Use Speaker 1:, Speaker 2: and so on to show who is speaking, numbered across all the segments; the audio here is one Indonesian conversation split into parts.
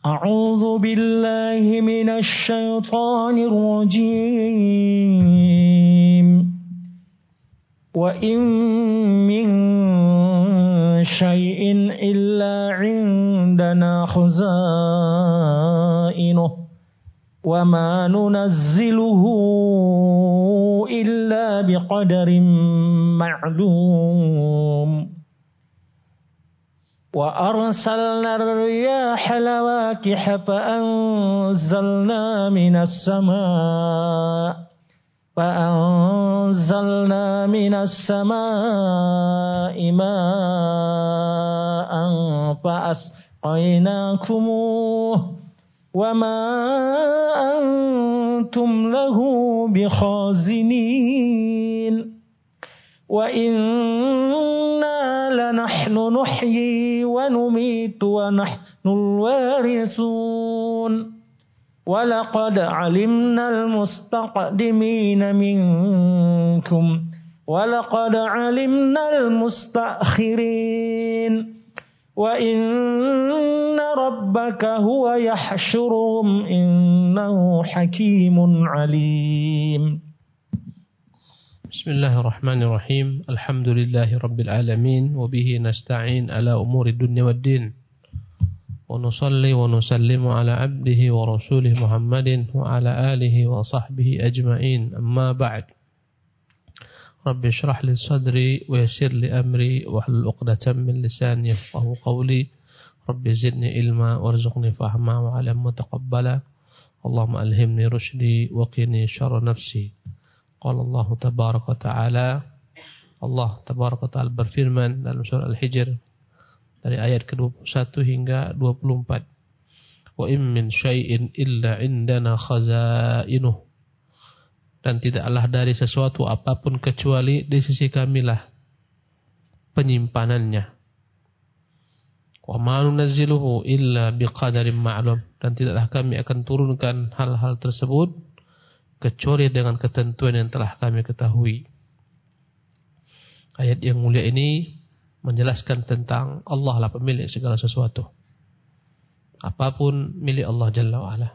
Speaker 1: أعوذ بالله من الشيطان الرجيم وإن من شيء إلا عندنا خزائنه وما ننزله إلا بقدر معلوم وأرسلنا الرياح لواقح فأنزلنا من السماء ماء فأسقيناكموه وما أنتم له بخازنين وإنا لنحن نحيي ونميت ونحن الوارثون ولقد علمنا المستقدمين منكم ولقد علمنا المستأخرين وإن ربك هو يحشرهم إنه حكيم عليم.
Speaker 2: بسم الله الرحمن الرحيم. الحمد لله رب العالمين وبه نستعين على أمور الدنيا والدين ونصلي ونسلم على عبده ورسوله محمد وعلى آله وصحبه أجمعين. أما بعد، رب اشرح لي صدري ويسر لي أمري واحلل عقدة من لساني يفقهوا قولي. رب زدني علما وارزقني فهما وعلما متقبلا. اللهم ألهمني رشدي وقني شر نفسي. Qala Allah tabaraka ta'ala, Allah tabaraka ta'ala berfirman dalam surah Al-Hijr dari ayat ke-21 hingga 24. Wa in min syai'in illa indana khazainuh. Dan tidaklah dari sesuatu apapun kecuali di sisi kamilah penyimpanannya. Wa ma nunazziluhu illa biqadarin ma'lum. Dan tidaklah kami akan turunkan hal-hal tersebut kecuali dengan ketentuan yang telah kami ketahui. Ayat yang mulia ini menjelaskan tentang Allah lah pemilik segala sesuatu. Apapun milik Allah Jalla wa'ala.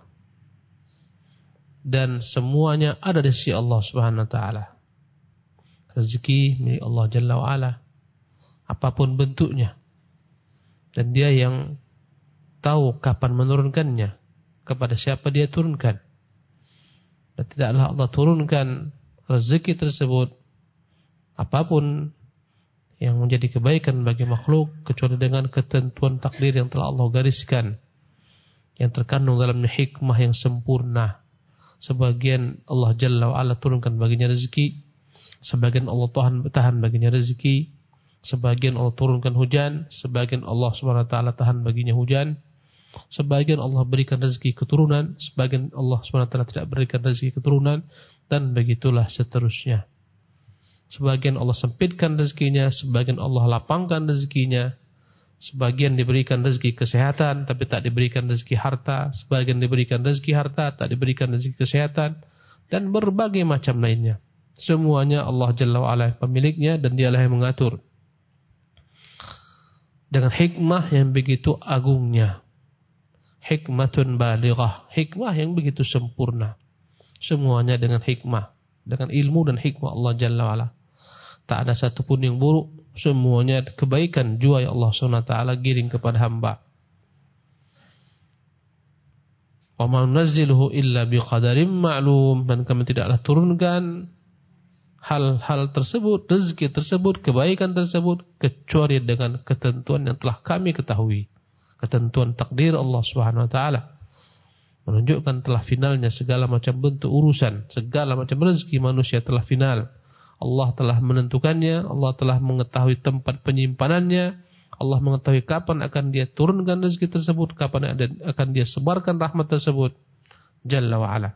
Speaker 2: Dan semuanya ada di sisi Allah Subhanahu wa ta'ala. Rezeki milik Allah Jalla wa'ala, apapun bentuknya. Dan dia yang tahu kapan menurunkannya, kepada siapa dia turunkan. Dan tidaklah Allah turunkan rezeki tersebut, apapun yang menjadi kebaikan bagi makhluk, kecuali dengan ketentuan takdir yang telah Allah gariskan, yang terkandung dalam hikmah yang sempurna. Sebagian Allah Jalla wa'ala turunkan baginya rezeki, sebagian Allah tahan baginya rezeki, sebagian Allah turunkan hujan, sebagian Allah Subhanahu wa ta'ala tahan baginya hujan, sebagian Allah berikan rezeki keturunan, sebagian Allah SWT tidak berikan rezeki keturunan, dan begitulah seterusnya. Sebagian Allah sempitkan rezekinya, sebagian Allah lapangkan rezekinya, sebagian diberikan rezeki kesehatan tapi tak diberikan rezeki harta, sebagian diberikan rezeki harta tak diberikan rezeki kesehatan, dan berbagai macam lainnya. Semuanya Allah Jalla wa'ala pemiliknya, dan dialah yang mengatur dengan hikmah yang begitu agungnya. Hikmatun balighah, hikmah yang begitu sempurna. Semuanya dengan hikmah, dengan ilmu dan hikmah Allah Jalla wa'ala. Tak ada satupun yang buruk, semuanya kebaikan jua yang Allah SWT giring kepada hamba. Wa ma nunazziluhu illa biqadarin ma'lum. Dan kami tidaklah turunkan hal-hal tersebut, rezeki tersebut, kebaikan tersebut, kecuali dengan ketentuan yang telah kami ketahui. Ketentuan takdir Allah Subhanahu wa ta'ala menunjukkan telah finalnya segala macam bentuk urusan, segala macam rezeki manusia telah final. Allah telah menentukannya, Allah telah mengetahui tempat penyimpanannya, Allah mengetahui kapan akan dia turunkan rezeki tersebut, kapan akan dia sebarkan rahmat tersebut Jalla wa'ala.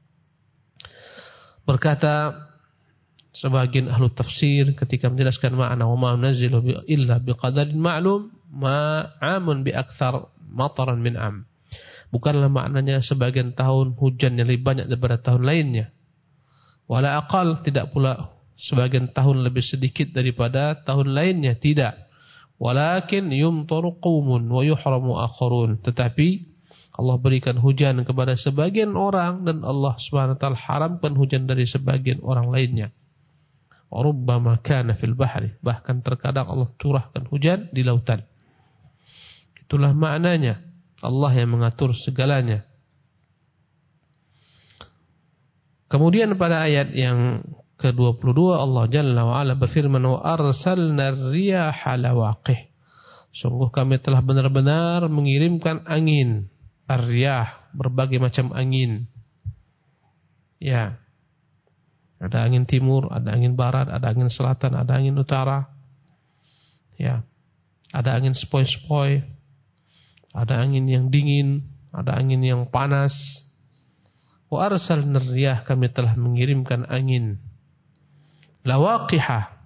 Speaker 2: Berkata sebagian ahlu tafsir ketika menjelaskan makna wa ma nunazzilu illa biqadarin ma'lum, ma'amun bi aktsar mataran min am. Bukanlah maknanya sebagian tahun hujan yang lebih banyak daripada tahun lainnya. Wala aqal, tidak pula sebagian tahun lebih sedikit daripada tahun lainnya, tidak. Walakin yumtaru qaumun wa yuhramu akharun. Tetapi Allah berikan hujan kepada sebagian orang dan Allah Subhanahu wa taala haramkan hujan dari sebagian orang lainnya. Rubbama kana fil bahri, bahkan terkadang Allah curahkan hujan di lautan. Itulah maknanya Allah yang mengatur segalanya. Kemudian pada ayat yang ke-22 Allah Jalla wa Ala berfirman, wa arsalna ar-riyaha lawaqih. Sungguh kami telah benar-benar mengirimkan angin, ar-riyah, berbagai macam angin. Ya. Ada angin timur, ada angin barat, ada angin selatan, ada angin utara. Ya. Ada angin sepoi-sepoi. Ada angin yang dingin, ada angin yang panas. Wa arsalna ar-riyah, kami telah mengirimkan angin lawaqihah,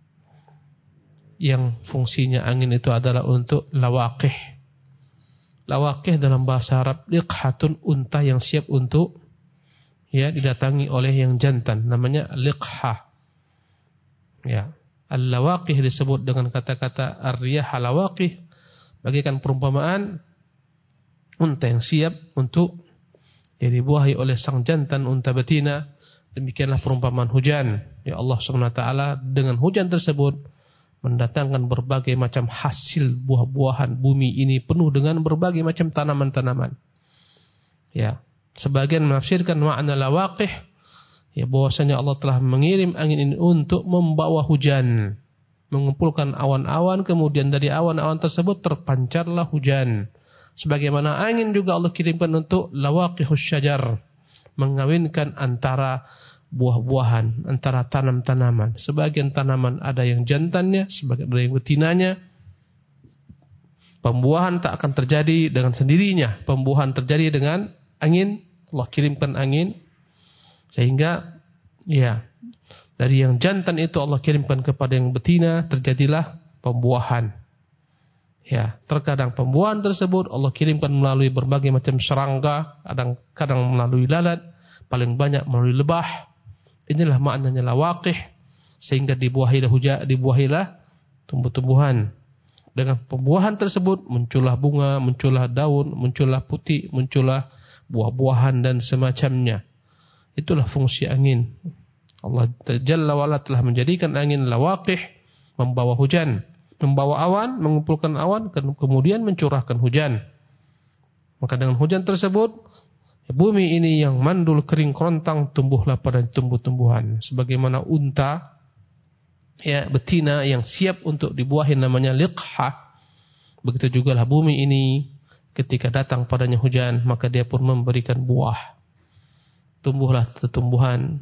Speaker 2: yang fungsinya angin itu adalah untuk lawaqih. Lawaqih dalam bahasa Arab liqhatun, unta yang siap untuk didatangi oleh yang jantan, namanya liqhah. Ya, al-lawaqih disebut dengan kata-kata ar-riyah lawaqih, bagaikan perumpamaan unta yang siap untuk dibuahi oleh sang jantan unta betina. Demikianlah perumpamaan hujan. Ya Allah Subhanahu wa taala dengan hujan tersebut mendatangkan berbagai macam hasil buah-buahan. Bumi ini penuh dengan berbagai macam tanaman-tanaman. Ya, sebagian menafsirkan makna lawaqih, ya bahwasanya Allah telah mengirim angin ini untuk membawa hujan, mengumpulkan awan-awan, kemudian dari awan-awan tersebut terpancarlah hujan. Sebagaimana angin juga Allah kirimkan untuk lawaqihus syajar, mengawinkan antara buah-buahan, antara tanam-tanaman. Sebagian tanaman ada yang jantannya, sebagian ada yang betinanya. Pembuahan tak akan terjadi dengan sendirinya. Pembuahan terjadi dengan angin. Allah kirimkan angin. Sehingga dari yang jantan itu Allah kirimkan kepada yang betina, terjadilah pembuahan. Ya, terkadang pembuahan tersebut Allah kirimkan melalui berbagai macam serangga, kadang melalui lalat, paling banyak melalui lebah. Inilah maknanya lawaqih, sehingga dibuahilah tumbuh-tumbuhan. Dengan pembuahan tersebut muncullah bunga, muncullah daun, muncullah putih, muncullah buah-buahan dan semacamnya. Itulah fungsi angin. Allah Jalla wa Ala telah menjadikan angin lawaqih, membawa hujan, membawa awan, mengumpulkan awan, kemudian mencurahkan hujan. Maka dengan hujan tersebut bumi ini yang mandul kering kerontang tumbuhlah pada tumbuh-tumbuhan. Sebagaimana unta betina yang siap untuk dibuahin namanya liqhah. Begitu juga lah bumi ini ketika datang padanya hujan, maka dia pun memberikan buah. Tumbuhlah tumbuhan,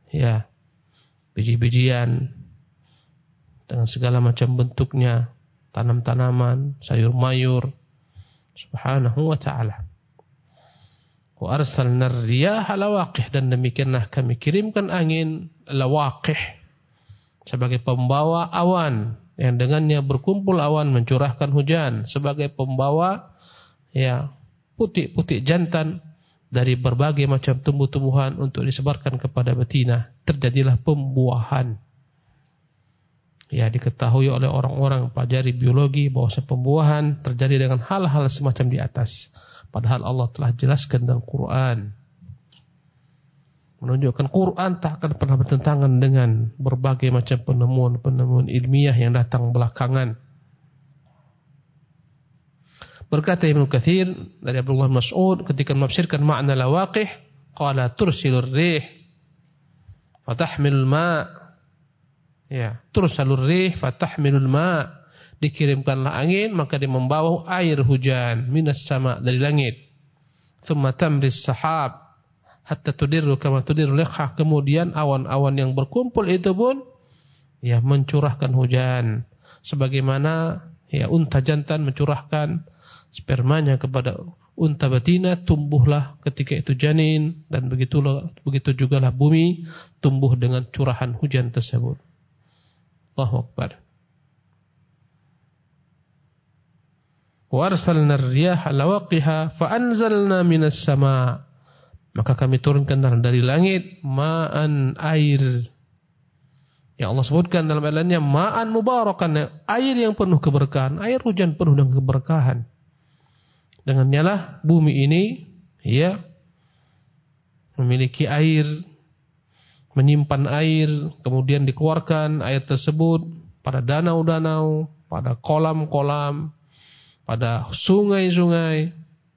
Speaker 2: biji-bijian dengan segala macam bentuknya, tanam-tanaman, sayur-mayur. Subhanahu wa ta'ala. Wa arsalna ar-riyaha lawaqih, dan demikianlah kami kirimkan angin lawaqih sebagai pembawa awan, yang dengannya berkumpul awan mencurahkan hujan, sebagai pembawa putik-putik jantan dari berbagai macam tumbuh-tumbuhan untuk disebarkan kepada betina. Terjadilah pembuahan. Ya, diketahui oleh orang-orang pelajari biologi bahwa pembuahan terjadi dengan hal-hal semacam di atas. Padahal Allah telah jelaskan dalam Quran, menunjukkan Quran tak akan pernah bertentangan dengan berbagai macam penemuan-penemuan ilmiah yang datang belakangan. Berkata Ibnu Katsir dari Abdullah Mas'ud ketika menafsirkan makna lawaqih, qala tursilur rih fatahmilul ma'. Ya, tursalur rih fatahmilul ma'. Dikirimkanlah angin, maka dia membawa air hujan minas sama, dari langit. Thumma tamris sahab hatta tudirru kama tudirru liqhah. Kemudian awan-awan yang berkumpul itu pun mencurahkan hujan, sebagaimana unta jantan mencurahkan spermanya kepada unta betina, tumbuhlah ketika itu janin, dan begitu juga lah bumi tumbuh dengan curahan hujan tersebut. Allahu Akbar. Wa arsalna ar-riyaha lawaqiha fa anzalna minas sama'. Maka kami turunkan dari langit ma'an, air. Yang Allah sebutkan dalam ayatnya ma'an mubarakan, air yang penuh keberkahan, air hujan penuh dengan keberkahan. Dengannya lah bumi ini ya memiliki air, menyimpan air, kemudian dikeluarkan air tersebut pada danau-danau, pada kolam-kolam, pada sungai-sungai.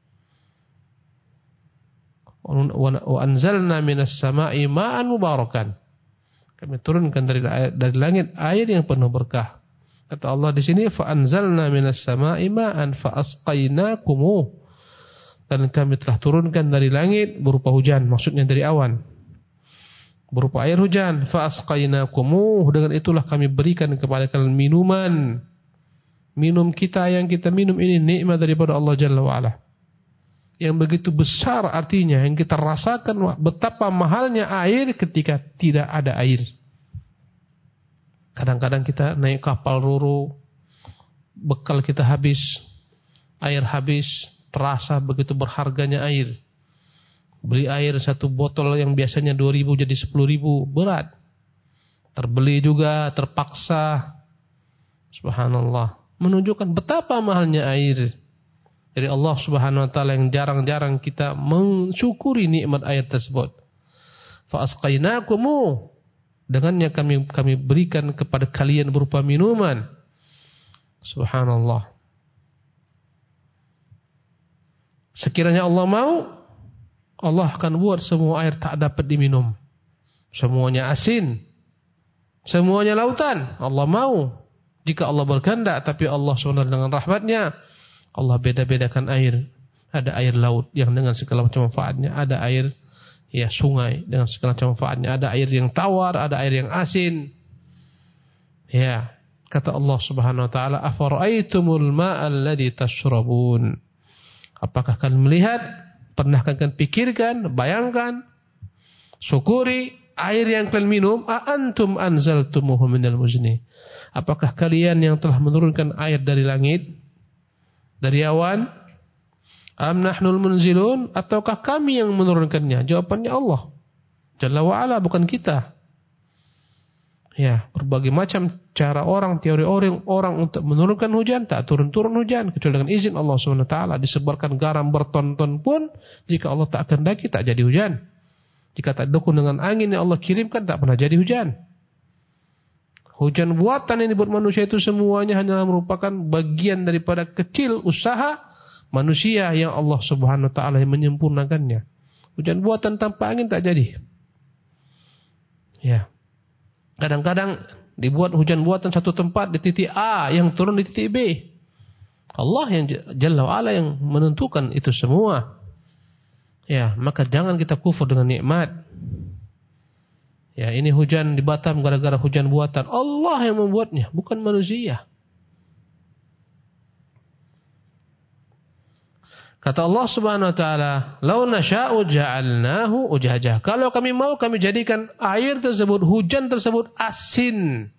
Speaker 2: Wa anzalna minas sama'i ma'an mubarakan. Kami turunkan dari langit air yang penuh berkah. Kata Allah di sini, fa anzalna minas sama'i ma'an fa asqainakumuh. Dan kami telah turunkan dari langit berupa hujan, maksudnya dari awan. Berupa air hujan, fa asqainakumuh. Dengan itulah kami berikan kepada kalian minuman. Minum kita yang kita minum ini nikmat daripada Allah Jalla wa Ala. Yang begitu besar artinya, yang kita rasakan betapa mahalnya air ketika tidak ada air. Kadang-kadang kita naik kapal roro, bekal kita habis, air habis, terasa begitu berharganya air. Beli air satu botol yang biasanya 2.000 jadi 10.000, berat. Terbeli juga, terpaksa. Subhanallah. Menunjukkan betapa mahalnya air dari Allah Subhanahu wa taala yang jarang-jarang kita mensyukuri nikmat air tersebut. Fa asqainakumu, dengannya kami berikan kepada kalian berupa minuman. Subhanallah. Sekiranya Allah mau, Allah akan buat semua air tak dapat diminum. Semuanya asin, semuanya lautan. Allah mau. Jika Allah berkehendak, tapi Allah SWT dengan rahmatnya, Allah beda-bedakan air. Ada air laut yang dengan segala macam manfaatnya, ada air ya sungai dengan segala macam manfaatnya, ada air yang tawar, ada air yang asin. Ya, kata Allah Subhanahu wa taala, afara'aitumul ma'al ladzi tashrabun. Apakah kalian melihat, pernah kalian pikirkan, bayangkan, syukuri air yang kalian minum, a antum anzaltumuhu minal muzni. Apakah kalian yang telah menurunkan air dari langit, dari awan? Am nahnul munzilun, ataukah kami yang menurunkannya? Jawabannya Allah Jalla wa Ala, bukan kita. Ya, berbagai macam cara orang, teori orang untuk menurunkan hujan, tak turun-turun hujan kecuali dengan izin Allah Subhanahu wa taala. Disebarkan garam berton-ton pun, jika Allah tak kehendaki tak jadi hujan. Jika tak didukung dengan angin yang Allah kirimkan, tak pernah jadi hujan. Hujan buatan yang dibuat manusia itu semuanya hanyalah merupakan bagian daripada kecil usaha manusia yang Allah Subhanahu wa taala yang menyempurnakannya. Hujan buatan tanpa angin tak jadi. Ya. Kadang-kadang dibuat hujan buatan satu tempat di titik A yang turun di titik B. Allah yang Jalla wa Ala yang menentukan itu semua. Ya, maka jangan kita kufur dengan nikmat. Ya, ini hujan di Batam gara-gara hujan buatan. Allah yang membuatnya, bukan manusia. Kata Allah Subhanahu wa taala, "Lau nasya'u ja'alnahu ujajah." Kalau kami mau, kami jadikan air tersebut, hujan tersebut asin.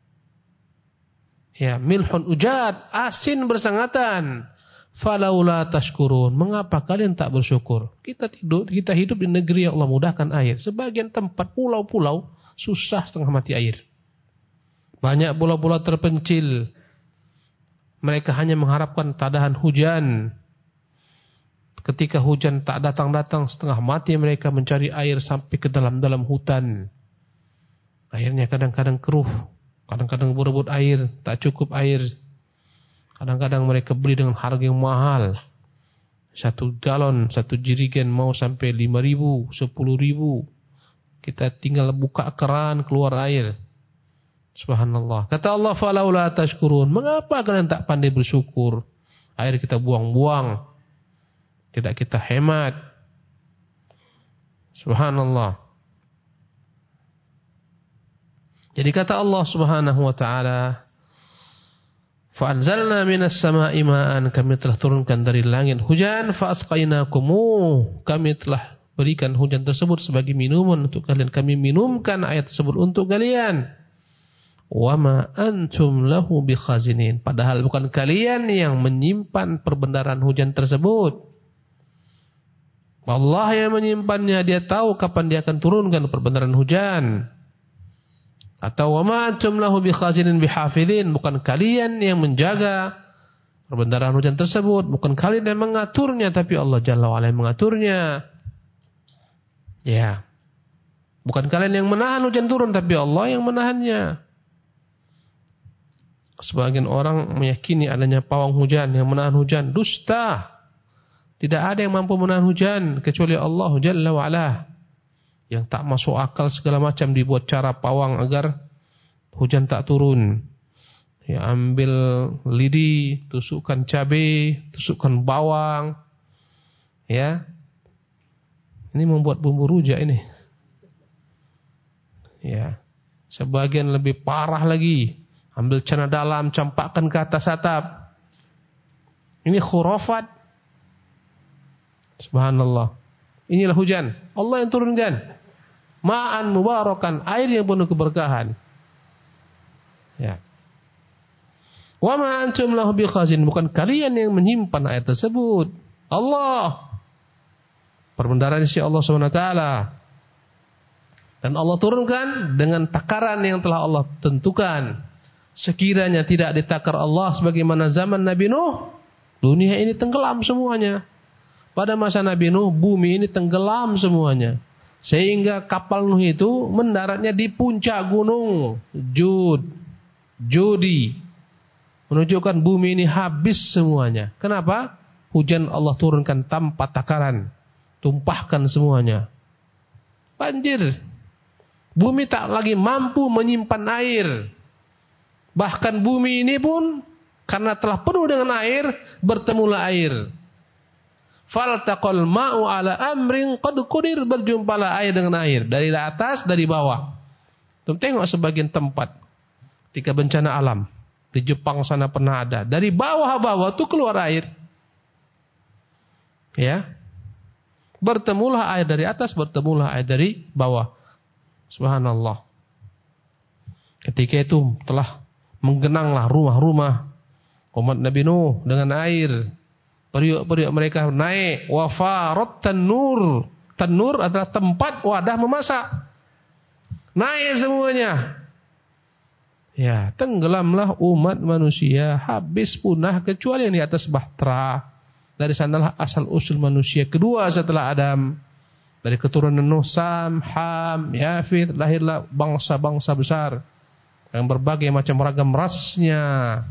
Speaker 2: Ya, milhun ujad, asin bersangatan. Falaula tashkurun, mengapa kalian tak bersyukur? Kita hidup di negeri yang Allah mudahkan air. Sebagian tempat pulau-pulau susah setengah mati air. Banyak pulau-pulau terpencil. Mereka hanya mengharapkan tadahan hujan. Ketika hujan tak datang-datang, setengah mati mereka mencari air sampai ke dalam-dalam hutan. Airnya kadang-kadang keruh, kadang-kadang berebut air, tak cukup air. Kadang-kadang mereka beli dengan harga yang mahal. 1 galon, 1 jirigen mau sampai 5.000, 10.000. Kita tinggal buka keran, keluar air. Subhanallah. Kata Allah, falaula tashkurun. Mengapa kalian tak pandai bersyukur? Air kita buang-buang, tidak kita hemat. Subhanallah. Jadi kata Allah Subhanahu wa taala, fa'anzalna minas sama'i ma'an, kami telah turunkan dari langit hujan, fa'asqainakumuh, kami telah berikan hujan tersebut sebagai minuman untuk kalian, kami minumkan ayat tersebut untuk kalian. Wa ma antum lahu bikhazinin, padahal bukan kalian yang menyimpan perbendaharaan hujan tersebut. Allah yang menyimpannya, dia tahu kapan dia akan turunkan perbendaharaan hujan. Atau wa ma antum lahu bikhazinin bihafidin, bukan kalian yang menjaga Perbendaharaan hujan tersebut bukan kalian yang mengaturnya, tapi Allah Jalla wa Ala yang mengaturnya. Ya. Bukan kalian yang menahan hujan turun, tapi Allah yang menahannya. Sebagian orang meyakini adanya pawang hujan yang menahan hujan. Dusta. Tidak ada yang mampu menahan hujan kecuali Allah Jalla wa Ala. Yang tak masuk akal segala macam dibuat cara pawang agar hujan tak turun. Ya, ambil lidi, tusukkan cabai, tusukkan bawang. Ya. Ini membuat bumbu rujak ini. Ya. Sebagian lebih parah lagi. Ambil cana dalam, campakkan ke atas atap. Ini khurafat. Subhanallah. Inilah hujan. Allah yang turunkan. Ma'an mubarakan, air yang penuh keberkahan. Ya. Wa ma antum lahu bikhazin, bukan kalian yang menyimpan ayat tersebut. Allah. Perbendaharaan si Allah SWT. Dan Allah turunkan dengan takaran yang telah Allah tentukan. Sekiranya tidak ditakar Allah sebagaimana zaman Nabi Nuh, dunia ini tenggelam semuanya. Pada masa Nabi Nuh, bumi ini tenggelam semuanya. Sehingga kapal Nuh itu mendaratnya di puncak gunung Judi. Menunjukkan bumi ini habis semuanya. Kenapa? Hujan Allah turunkan tanpa takaran. Tumpahkan semuanya. Banjir. Bumi tak lagi mampu menyimpan air. Bahkan bumi ini pun karena telah penuh dengan air, bertemulah air. Faltaqal ma'u ala amrin qad qudir, berjumpalah air dengan air. Dari atas, dari bawah. Tengok sebagian tempat ketika bencana alam. Di Jepang sana pernah ada. Dari bawah-bawah tuh keluar air. Ya. Bertemulah air dari atas, bertemulah air dari bawah. Subhanallah. Ketika itu telah menggenanglah rumah-rumah umat Nabi Nuh dengan air. Periuk-periuk mereka naik. Wafarat tanur. Tanur adalah tempat wadah memasak. Naik semuanya. Ya, tenggelamlah umat manusia, habis punah kecuali yang di atas bahtera. Dari sanalah asal usul manusia kedua setelah Adam. Dari keturunan Nuh, Sam, Ham, Yafith, lahirlah bangsa-bangsa besar yang berbagai macam ragam rasnya.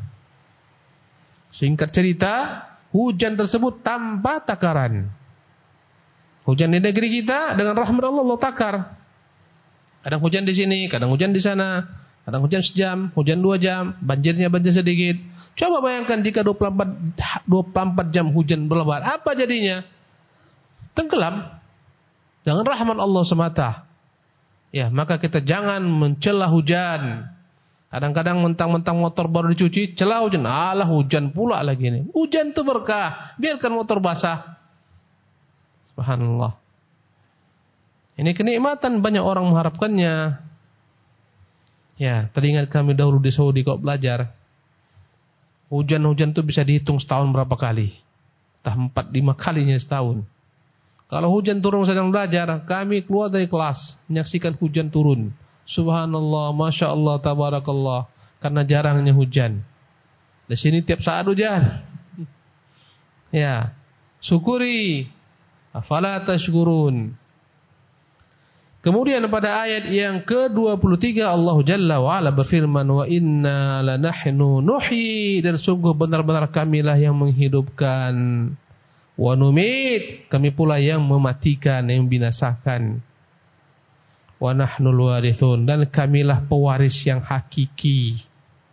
Speaker 2: Singkat cerita, hujan tersebut tanpa takaran. Hujan di negeri kita dengan rahmat Allah, Allah takar. Kadang hujan di sini, kadang hujan di sana. Kadang hujan sejam, hujan 2 jam, banjirnya banjir sedikit. Coba bayangkan jika 24 jam hujan berlebat, apa jadinya? Tenggelam. Dengan rahmat Allah semata. Ya, maka kita jangan mencela hujan. Kadang-kadang mentang-mentang motor baru dicuci, celah hujan. Alah, hujan pula lagi ini. Hujan itu berkah, biarkan motor basah. Subhanallah. Ini kenikmatan, banyak orang mengharapkannya. Ya, teringat kami dahulu di Saudi kok belajar. Hujan-hujan itu bisa dihitung setahun berapa kali. Entah 4-5 kalinya setahun. Kalau hujan turun sedang belajar, kami keluar dari kelas, menyaksikan hujan turun. Subhanallah, Masya Allah, Tabarakallah. Karena jarangnya hujan. Di sini tiap saat hujan. Ya, syukuri. Afala tashkurun. Kemudian pada ayat yang ke-23 Allah Jalla wa Ala berfirman, wa inna lanahnu nuhyi, dan sungguh benar-benar kamilah yang menghidupkan, wa numit, kami pula yang mematikan, yang binasakan, wa nahnul warithun, dan kamilah pewaris yang hakiki.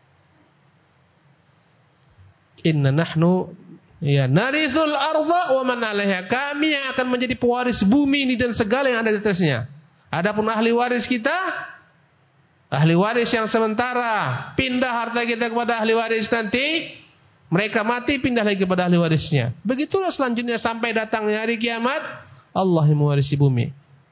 Speaker 2: Inna nahnu ya narithul arda wa man 'alaiha, kami yang akan menjadi pewaris bumi ini dan segala yang ada di atasnya. Adapun ahli waris kita, ahli waris yang sementara, pindah harta kita kepada ahli waris nanti, mereka mati pindah lagi kepada ahli warisnya. Begitulah selanjutnya sampai datangnya hari kiamat, Allah yang mewarisi bumi.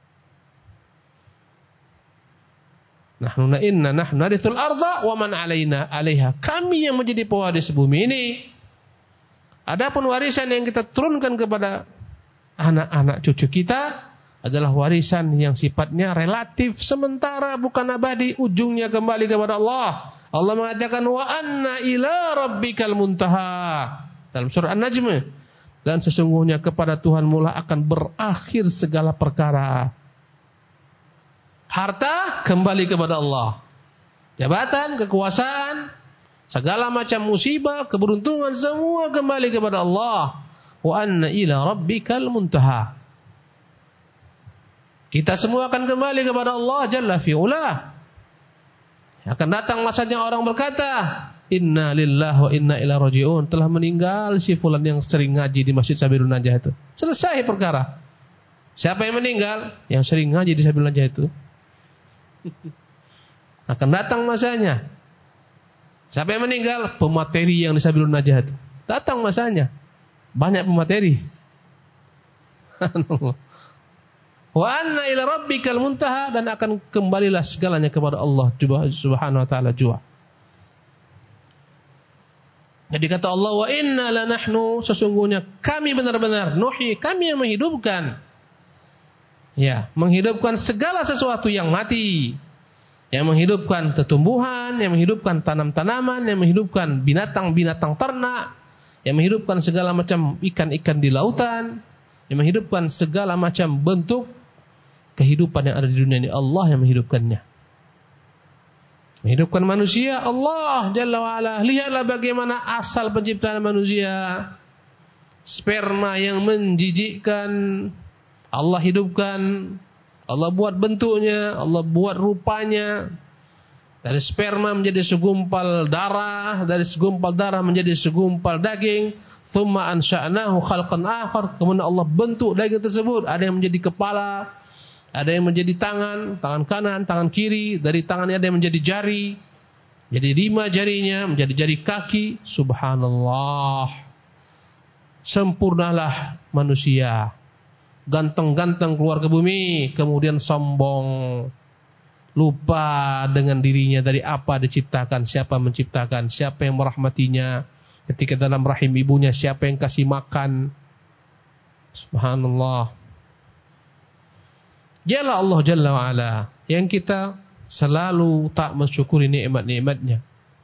Speaker 2: Nahnu narithul arda wa man 'alaiha. Kami yang menjadi pewaris bumi ini. Adapun warisan yang kita turunkan kepada anak-anak cucu kita adalah warisan yang sifatnya relatif sementara, bukan abadi, ujungnya kembali kepada Allah. Allah mengatakan wa anna ila rabbikal muntaha. Dalam surah An-Najm, dan sesungguhnya kepada Tuhanmu lah akan berakhir segala perkara. Harta kembali kepada Allah. Jabatan, kekuasaan, segala macam musibah, keberuntungan semua kembali kepada Allah. Wa anna ila rabbikal muntaha. Kita semua akan kembali kepada Allah Jalla fi'ula. Akan datang masanya orang berkata, inna lillahi wa inna ilaihi raji'un. Telah meninggal si fulan yang sering ngaji di Masjid Sabilun Najah itu. Selesai perkara. Siapa yang meninggal? Yang sering ngaji di Sabilun Najah itu. Akan datang masanya. Siapa yang meninggal? Pemateri yang di Sabilun Najah itu. Datang masanya. Banyak pemateri. Wa anna ila rabbikal muntaha, dan akan kembalilah segalanya kepada Allah Subhanahu wa taala jua. Jadi kata Allah, wa inna lanahnu, sesungguhnya kami benar-benar, nuhi, kami yang menghidupkan. Ya, menghidupkan segala sesuatu yang mati. Yang menghidupkan tumbuhan, yang menghidupkan tanam-tanaman, yang menghidupkan binatang-binatang ternak, yang menghidupkan segala macam ikan-ikan di lautan, yang menghidupkan segala macam bentuk kehidupan yang ada di dunia ini. Allah yang menghidupkannya. Menghidupkan manusia, Allah Jalla wa'ala. Lihatlah bagaimana asal penciptaan manusia. Sperma yang menjijikkan, Allah hidupkan. Allah buat bentuknya, Allah buat rupanya. Dari sperma menjadi segumpal darah, dari segumpal darah menjadi segumpal daging. Thumma ansha'nahu khalqan akhar. Kemudian Allah bentuk daging tersebut. Ada yang menjadi kepala, ada yang menjadi tangan, tangan kanan, tangan kiri. Dari tangannya ada yang menjadi jari. Jadi 5 jarinya menjadi jari kaki. Subhanallah. Sempurnalah manusia. Ganteng-ganteng keluar ke bumi, kemudian sombong. Lupa dengan dirinya dari apa diciptakan, siapa menciptakan, siapa yang merahmatinya. Ketika dalam rahim ibunya, siapa yang kasih makan. Subhanallah. Dialah Allah Jalla wa'ala yang kita selalu tak mensyukuri nikmat-nikmatnya.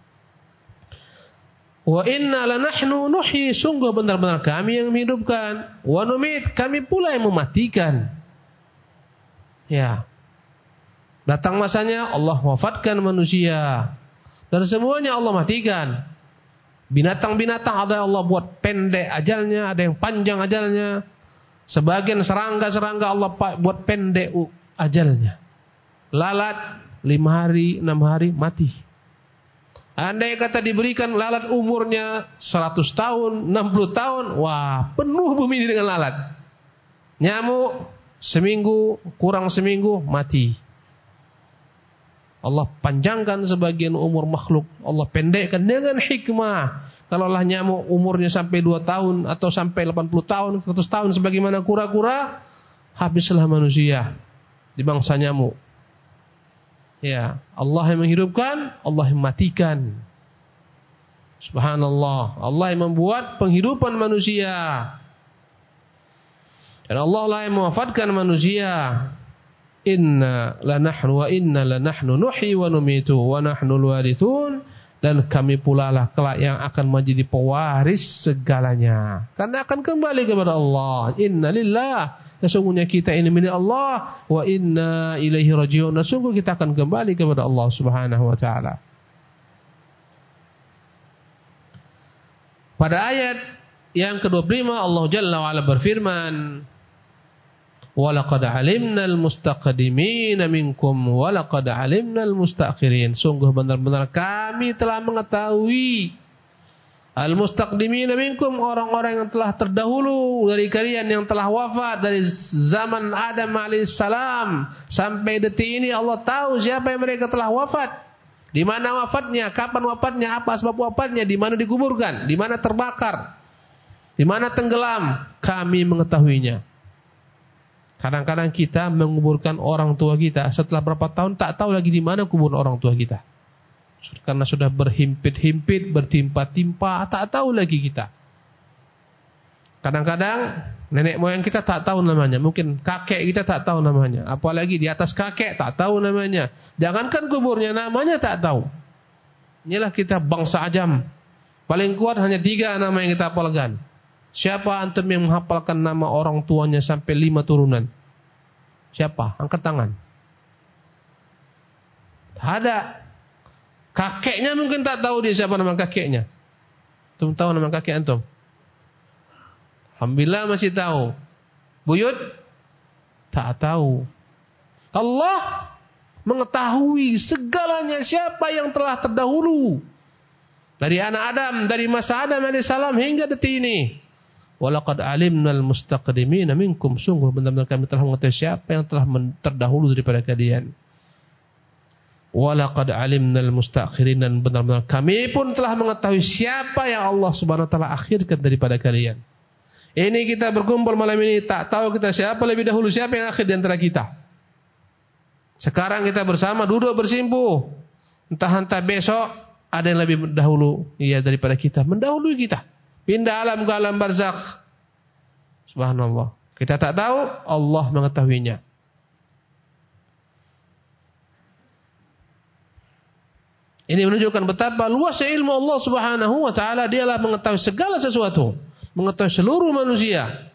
Speaker 2: Wa inna lanahnu nuhyi, sungguh benar-benar kami yang menghidupkan. Wa numit, kami pula yang mematikan. Ya. Datang masanya Allah wafatkan manusia. Dan semuanya Allah matikan. Binatang-binatang ada yang Allah buat pendek ajalnya, ada yang panjang ajalnya. Sebagian serangga-serangga Allah buat pendek ajalnya. Lalat 5 hari, 6 hari mati. Andai kata diberikan lalat umurnya 100 tahun, 60 tahun, wah, penuh bumi ini dengan lalat. Nyamuk seminggu, kurang seminggu mati. Allah panjangkan sebagian umur makhluk, Allah pendekkan dengan hikmah. Kalaulah nyamuk umurnya sampai 2 tahun atau sampai 80 tahun, 100 tahun sebagaimana kura-kura, habislah manusia di bangsa nyamuk. Ya, Allah yang menghidupkan, Allah yang mematikan. Subhanallah, Allah yang membuat penghidupan manusia. Dan Allah lah yang mewafatkan manusia. Inna lanahnu wa inna lanahnu nuhyi wa numitu wa nahnul warithun. Dan kami pula lah kelak yang akan menjadi pewaris segalanya. Karena akan kembali kepada Allah. Inna lillah, sesungguhnya kita ini milik Allah. Wa inna ilaihi raji'un, sungguh kita akan kembali kepada Allah Subhanahu wa ta'ala. Pada ayat yang ke-25 Allah Jalla wa ala berfirman, وَلَقَدْ عَلِمْنَا الْمُسْتَقْدِمِينَ مِنْكُمْ وَلَقَدْ عَلِمْنَا الْمُسْتَأْخِرِينَ. Sungguh benar-benar kami telah mengetahui al-mustaqdimina minkum, orang-orang yang telah terdahulu dari kalian yang telah wafat dari zaman Adam alaihissalam sampai detik ini. Allah tahu siapa yang mereka telah wafat, di mana wafatnya, kapan wafatnya, apa sebab wafatnya, di mana dikuburkan, di mana terbakar, di mana tenggelam. Kami mengetahuinya. Kadang-kadang kita menguburkan orang tua kita, setelah berapa tahun tak tahu lagi di mana kubur orang tua kita. Karena sudah berhimpit-himpit, bertimpa-timpa, tak tahu lagi kita. Kadang-kadang nenek moyang kita tak tahu namanya, mungkin kakek kita tak tahu namanya, apalagi di atas kakek tak tahu namanya. Jangankan kuburnya, namanya tak tahu. Inilah kita bangsa ajam, Paling kuat hanya 3 nama yang kita hafalkan. Siapa antum yang menghafalkan nama orang tuanya sampai 5 turunan? Siapa? Angkat tangan. Ada. Kakeknya mungkin tak tahu dia siapa nama kakeknya. Antum tahu nama kakek antum? Alhamdulillah masih tahu. Buyut? Tak tahu. Allah mengetahui segalanya, siapa yang telah terdahulu. Dari anak Adam, dari masa Adam alaihissalam hingga detik ini. Walaqad alimnal mustaqdimina minkum, sungguh benar-benar kami telah mengetahui siapa yang telah terdahulu daripada kalian. Walaqad alimnal mustaakhirin, dan benar-benar kami pun telah mengetahui siapa yang Allah Subhanahu wa taala akhirkan daripada kalian. Ini kita berkumpul malam ini tak tahu kita siapa lebih dahulu, siapa yang akhir di antara kita. Sekarang kita bersama duduk bersimpuh. Entah-entah besok ada yang lebih dahulu daripada kita, mendahului kita. Pindah alam ke alam barzakh. Subhanallah. Kita tak tahu, Allah mengetahuinya. Ini menunjukkan betapa luasnya ilmu Allah Subhanahu wa taala. Dialah mengetahui segala sesuatu, mengetahui seluruh manusia.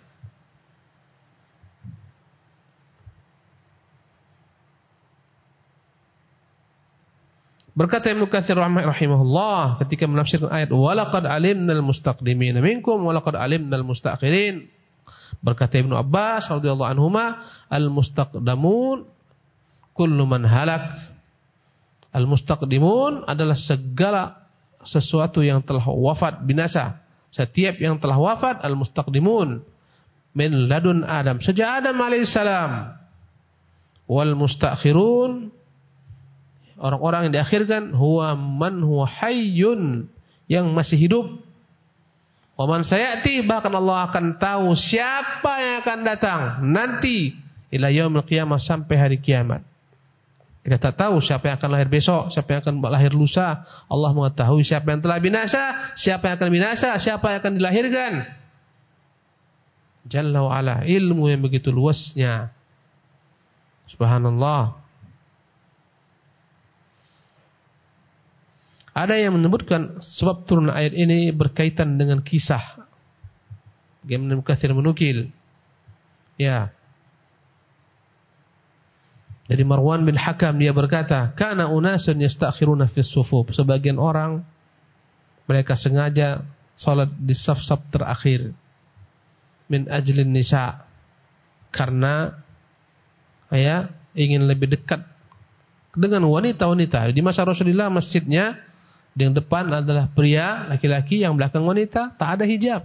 Speaker 2: Berkata Ibnu Katsir rahimahullah ketika menafsirkan ayat walaqad alimnal mustaqdimina minkum walaqad alimnal mustaakhirin. Berkata Ibnu Abbas radhiyallahu anhuma, al-mustaqdamun kullu man halak. Al-mustaqdimun adalah segala sesuatu yang telah wafat binasa. Setiap yang telah wafat al-mustaqdimun min ladun Adam, sejak Adam alaihissalam. Wal mustaakhirun, orang-orang yang diakhirkan, huwa man huwa hayyun, yang masih hidup. Wa man sayati, bahkan Allah akan tahu siapa yang akan datang nanti ila yaumil qiyamah, sampai hari kiamat. Kita tak tahu siapa yang akan lahir besok, siapa yang akan lahir lusa. Allah mengetahui siapa yang telah binasa, siapa yang akan binasa, siapa yang akan dilahirkan. Jalla wa ala, ilmu yang begitu luasnya. Subhanallah. Ada yang menyebutkan sebab turun ayat ini berkaitan dengan kisah. Bagaimana Ibnu Katsir menukil. Ya. Dari Marwan bin Hakam, dia berkata, kana unasun yastakhiruna fis sufuf. Sebagian orang mereka sengaja salat di saf-saf terakhir. Min ajlin nisa, karena ingin lebih dekat dengan wanita-wanita. Di masa Rasulullah masjidnya yang depan adalah pria laki-laki, yang belakang wanita, tak ada hijab.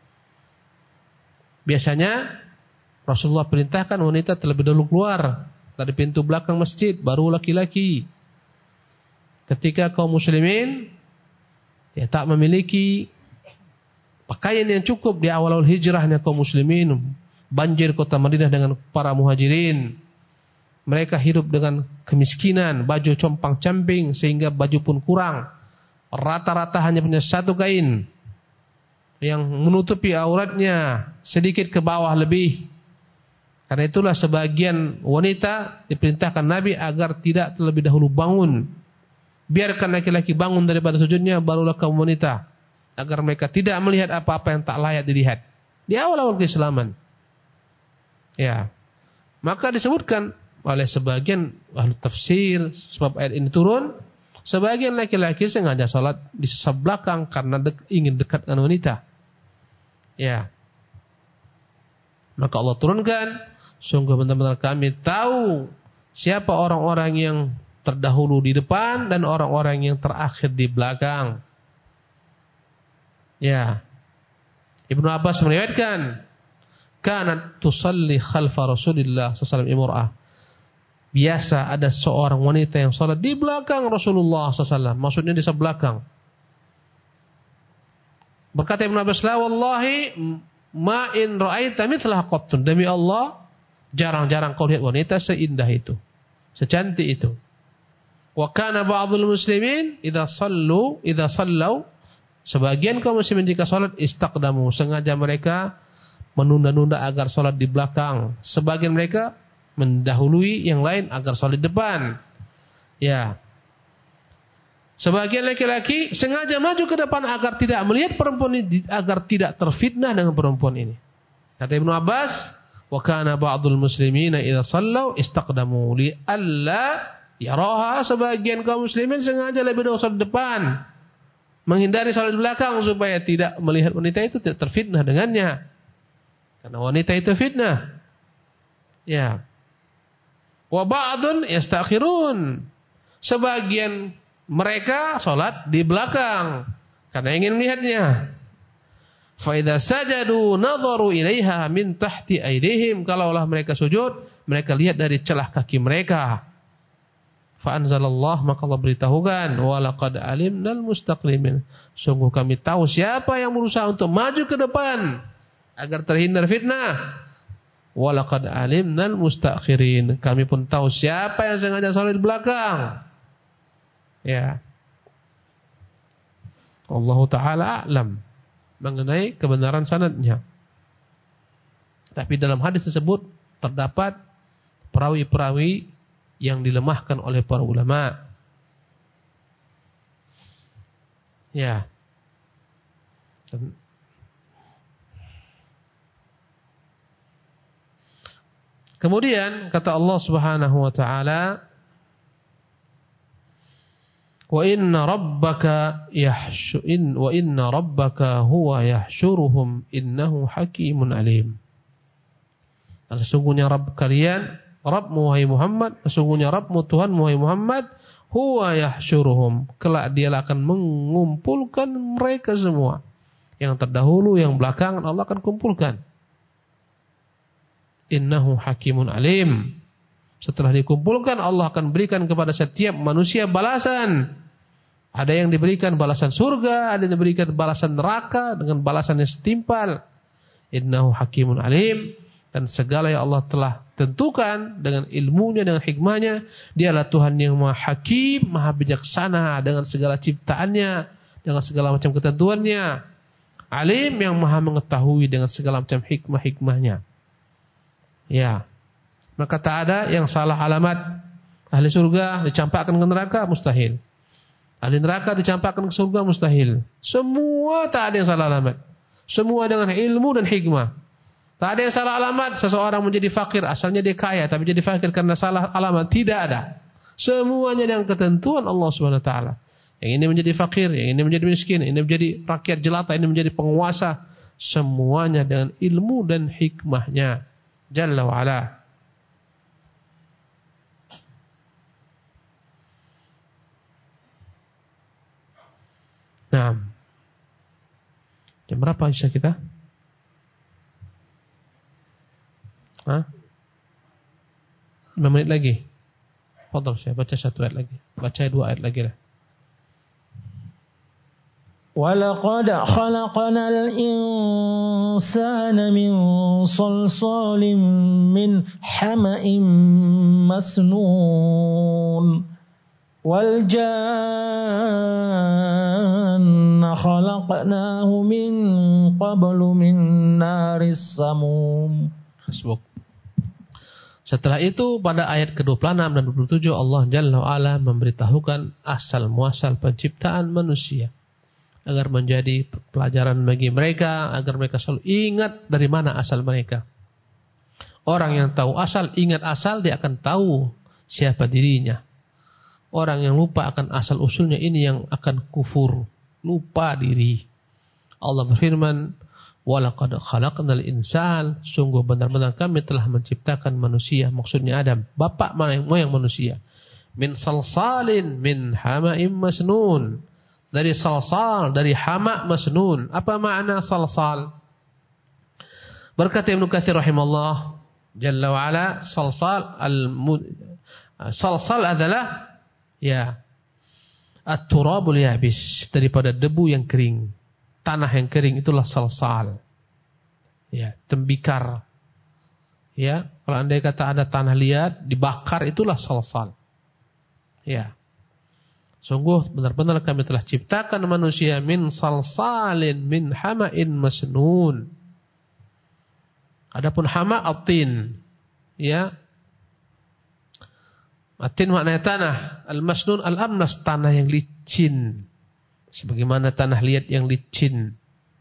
Speaker 2: Biasanya Rasulullah perintahkan wanita terlebih dahulu keluar dari pintu belakang masjid, baru laki-laki. Ketika kaum muslimin tak memiliki pakaian yang cukup di awal-awal hijrahnya kaum muslimin, banjir kota Madinah dengan para muhajirin. Mereka hidup dengan kemiskinan, baju compang-camping sehingga baju pun kurang. Rata-rata hanya punya satu kain yang menutupi auratnya sedikit ke bawah lebih. Karena itulah sebagian wanita diperintahkan Nabi agar tidak terlebih dahulu bangun. Biarkan laki-laki bangun daripada sujudnya, barulah kaum wanita, agar mereka tidak melihat apa-apa yang tak layak dilihat. Di awal-awal keislaman. Ya. Maka disebutkan oleh sebagian ahli tafsir, sebab ayat ini turun, sebagian laki-laki sengaja salat di saf belakang karena ingin dekat dengan wanita. Ya. Maka Allah turunkan, sungguh benar-benar kami tahu siapa orang-orang yang terdahulu di depan dan orang-orang yang terakhir di belakang. Ya. Ibnu Abbas meriwayatkan, kanat tusalli khalfa Rasulillah sallallahu alaihi wasallam imra'ah. Biasa ada seorang wanita yang salat di belakang Rasulullah SAW. Maksudnya di sebelah belakang. Berkata Ibnu Abbas, la wallahi ma in ra'aita mithlah qattun. Demi Allah, jarang-jarang kau lihat wanita seindah itu, secantik itu. Wa kana ba'dul muslimin idza sallu sebagian kaum muslimin jika salat istaqdamu, sengaja mereka menunda-nunda agar salat di belakang. Sebagian mereka mendahului yang lain agar salat depan. Ya. Sebagian laki-laki sengaja maju ke depan agar tidak melihat perempuan ini, agar tidak terfitnah dengan perempuan ini. Kata Ibnu Abbas, wa kana ba'dul muslimina idza sallau istaqdamu li alla yaraha. Sebagian kaum muslimin sengaja lebih dahulu salat depan, menghindari salat belakang supaya tidak melihat wanita itu, tidak terfitnah dengannya. Karena wanita itu fitnah. Ya. Wa ba'dun yastakhirun. Sebagian mereka salat di belakang karena ingin melihatnya. Fa idza sajadu nadharu ilaiha min tahti aydihim. Kalaulah mereka sujud, mereka lihat dari celah kaki mereka. Fa anzalallah, maka Allah beritahukan, wa laqad alimnal mustaqlimin. Sungguh kami tahu siapa yang berusaha untuk maju ke depan agar terhindar fitnah. Wa laqad alimnal mustakhirin. Kami pun tahu siapa yang sengaja salat di belakang. Ya. Allah Ta'ala a'lam mengenai kebenaran sanadnya. Tapi dalam hadis tersebut terdapat perawi-perawi yang dilemahkan oleh para ulama. Ya. Kemudian kata Allah Subhanahu wa taala, wa inna rabbaka huwa yahsyuruhum innahu hakimun alim. Dan sesungguhnya Rabb kalian, Rabbmu wahai Muhammad, sesungguhnya Rabbmu Tuhanmu wahai Muhammad, huwa yahsyuruhum, kelak Dialah akan mengumpulkan mereka semua. Yang terdahulu, yang belakangan Allah akan kumpulkan. Innahu hakimun alim. Setelah dikumpulkan, Allah akan berikan kepada setiap manusia balasan. Ada yang diberikan balasan surga, ada yang diberikan balasan neraka dengan balasan yang setimpal. Innahu hakimun alim. Dan segala yang Allah telah tentukan dengan ilmunya, dengan hikmahnya, Dialah Tuhan yang maha hakim, maha bijaksana dengan segala ciptaannya, dengan segala macam ketentuannya. Alim, yang maha mengetahui dengan segala macam hikmah-hikmahnya. Ya. Maka tak ada yang salah alamat. Ahli surga dicampakkan ke neraka, mustahil. Ahli neraka dicampakkan ke surga, mustahil. Semua tak ada yang salah alamat. Semua dengan ilmu dan hikmah. Tak ada yang salah alamat. Seseorang menjadi fakir, asalnya dia kaya, tapi jadi fakir karena salah alamat. Tidak ada. Semuanya dengan ketentuan Allah SWT. Yang ini menjadi fakir, yang ini menjadi miskin, ini menjadi rakyat jelata, ini menjadi penguasa. Semuanya dengan ilmu dan hikmahnya. Jalla wa'ala. Nah, jam berapa isya kita? 5 menit lagi. Fadhal, saya baca 1 ayat lagi. Baca 2 ayat lagi lah.
Speaker 1: وَلَقَدْ خَلَقْنَا الْإِنسَانَ مِنْ صَلْصَالٍ مِنْ حَمَإٍ مَسْنُونٍ وَالْجَانَّ خَلَقْنَاهُ مِنْ قَبْلُ مِنْ نَارِ السَّمُومِ.
Speaker 2: Setelah itu pada ayat ke-26 dan 27 Allah Jalla wa'ala memberitahukan asal muasal penciptaan manusia agar menjadi pelajaran bagi mereka, agar mereka selalu ingat dari mana asal mereka. Orang yang tahu asal, ingat asal, dia akan tahu siapa dirinya. Orang yang lupa akan asal usulnya, ini yang akan kufur, lupa diri. Allah berfirman, وَلَقَدْ خَلَقْنَا الْإِنسَانَ, sungguh benar-benar kami telah menciptakan manusia, maksudnya Adam, bapak moyang manusia. Min salsalin min hama'im masnun, dari salsal, dari hama' masnun. Apa makna salsal? Berkata Ibnu Katsir rahimahullah Jalla wa'ala, salsal adalah ya at-turabul yabis, daripada debu yang kering. Tanah yang kering itulah salsal. Ya, tembikar. Ya, kalau andai kata ada tanah liat dibakar, itulah salsal. Ya. Sungguh benar-benar kami telah ciptakan manusia min salsalin min hama'in masnun. Adapun hama' at-tin, ya, Atin maknanya tanah. Al-masnun al-amnas, tanah yang licin. Sebagaimana tanah liat yang licin.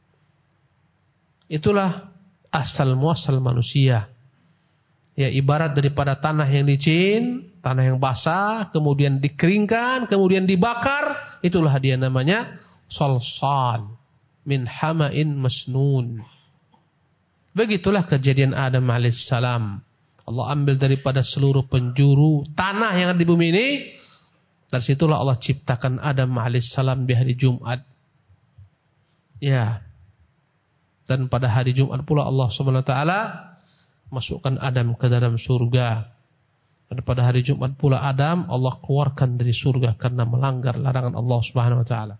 Speaker 2: Itulah asal muasal manusia. Ya, ibarat daripada tanah yang licin, tanah yang basah, kemudian dikeringkan, kemudian dibakar, itulah dia namanya salsal min hama'in masnun. Begitulah kejadian Adam alaihissalam. Allah ambil daripada seluruh penjuru tanah yang ada di bumi ini. Dari situlah Allah ciptakan Adam alaihissalam di hari Jumat. Ya. Dan pada hari Jumat pula Allah Subhanahu wa taala masukkan Adam ke dalam surga. Dan pada hari Jumat pula Adam Allah keluarkan dari surga karena melanggar larangan Allah Subhanahu wa taala.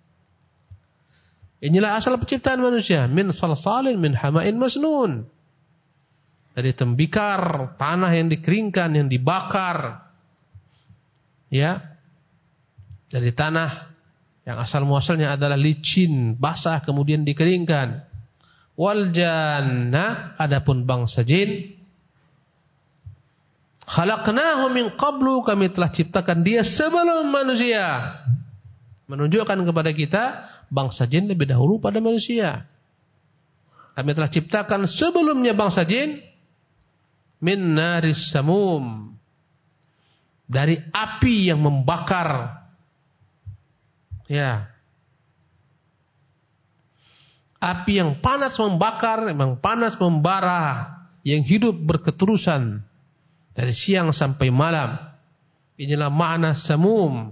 Speaker 2: Inilah asal penciptaan manusia, min salsalin min hama'in masnun. Dari tembikar, tanah yang dikeringkan, yang dibakar. Ya. Dari tanah yang asal muasalnya adalah licin, basah kemudian dikeringkan. Wal jannah, adapun bangsa jin, khalaqnahu min qablu, kami telah ciptakan dia sebelum manusia. Menunjukkan kepada kita bangsa jin lebih dahulu pada manusia. Kami telah ciptakan sebelumnya bangsa jin min naris samum, dari api yang membakar. Ya. Api yang panas membakar, memang panas membara, yang hidup berketerusan dari siang sampai malam. Inilah makna samum.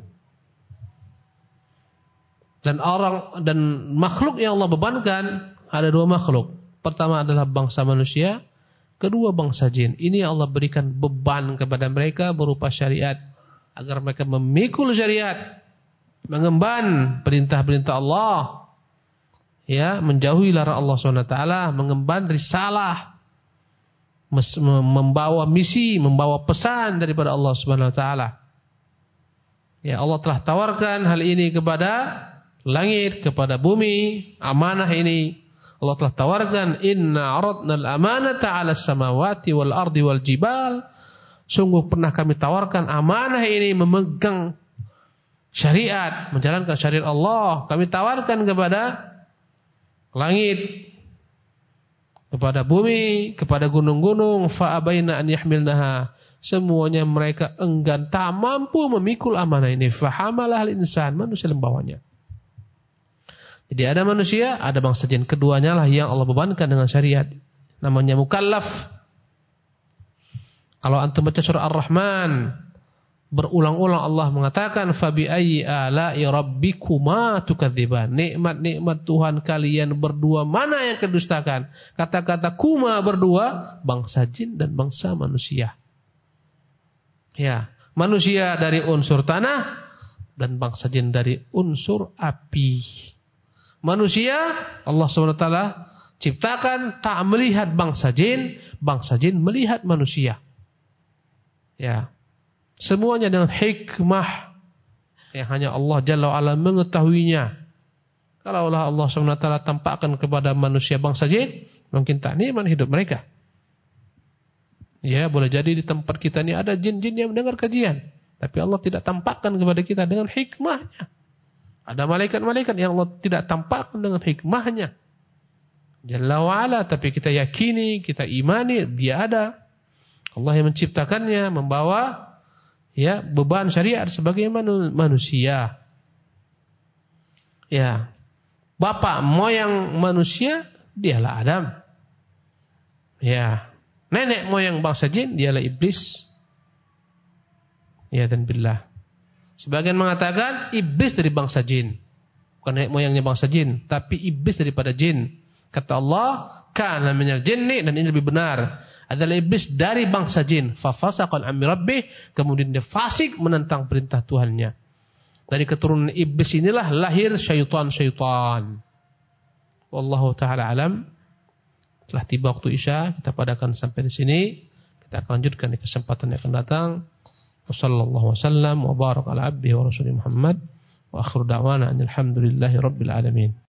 Speaker 2: Dan makhluk yang Allah bebankan ada dua makhluk. Pertama adalah bangsa manusia, kedua bangsa jin. Ini Allah berikan beban kepada mereka berupa syariat agar mereka memikul syariat, mengemban perintah-perintah Allah. Ya, menjauhi larangan Allah SWT, mengemban risalah, membawa misi, membawa pesan daripada Allah SWT. Ya, Allah telah tawarkan hal ini kepada langit, kepada bumi, amanah ini. Allah telah tawarkan, inna aradna al-amanata 'ala as-samawati wal ardi wal jibal. Sungguh pernah kami tawarkan amanah ini, memegang syariat, menjalankan syariat Allah. Kami tawarkan kepada langit, kepada bumi, kepada gunung-gunung, fa'abaina an yahmilnaha. Semuanya mereka enggan, tak mampu memikul amanah ini. Fahamalahal insan, manusia membawanya. Jadi ada manusia, ada bangsa jin. Keduanya lah yang Allah bebankan dengan syariat. Namanya mukallaf. Kalau antum baca surah Ar-Rahman, berulang-ulang Allah mengatakan fabi ayyi ala'i rabbikuma tukadziban. Nikmat-nikmat Tuhan kalian berdua mana yang kedustakan? Kata-kata kuma berdua, bangsa jin dan bangsa manusia. Ya, manusia dari unsur tanah dan bangsa jin dari unsur api. Manusia Allah SWT ciptakan tak melihat bangsa jin melihat manusia. Ya. Semuanya dengan hikmah yang hanya Allah Jalla wa'ala mengetahuinya. Kalaulah Allah SWT tampakkan kepada manusia bangsa jin, mungkin tak nikmat hidup mereka. Ya, boleh jadi di tempat kita ini ada jin-jin yang mendengar kajian, tapi Allah tidak tampakkan kepada kita dengan hikmahnya. Ada malaikat-malaikat yang Allah tidak tampakkan dengan hikmahnya Jalla wa'ala, tapi kita yakini, kita imani dia ada. Allah yang menciptakannya, membawa ya beban syariat sebagai manusia. Ya. Bapak moyang manusia dialah Adam. Ya. Nenek moyang bangsa jin dialah iblis. Ya dan billah. Sebagian mengatakan iblis dari bangsa jin. Bukan nenek moyangnya bangsa jin, tapi iblis daripada jin. Kata Allah, kana minal jinni, dan ini lebih benar. Adalah iblis dari bangsa jin. Fafasaqan amri rabbih, kemudian dia fasik menentang perintah Tuhannya. Dari keturunan iblis inilah lahir syaitan-syaitan. Wallahu taala alam. Telah tiba waktu Isya, kita padakan sampai di sini. Kita akan lanjutkan di kesempatan yang akan datang. Wassallallahu wasallam wa barak ala abdihi wa rasulih Muhammad wa akhiru da'wana alhamdulillahi rabbil alamin.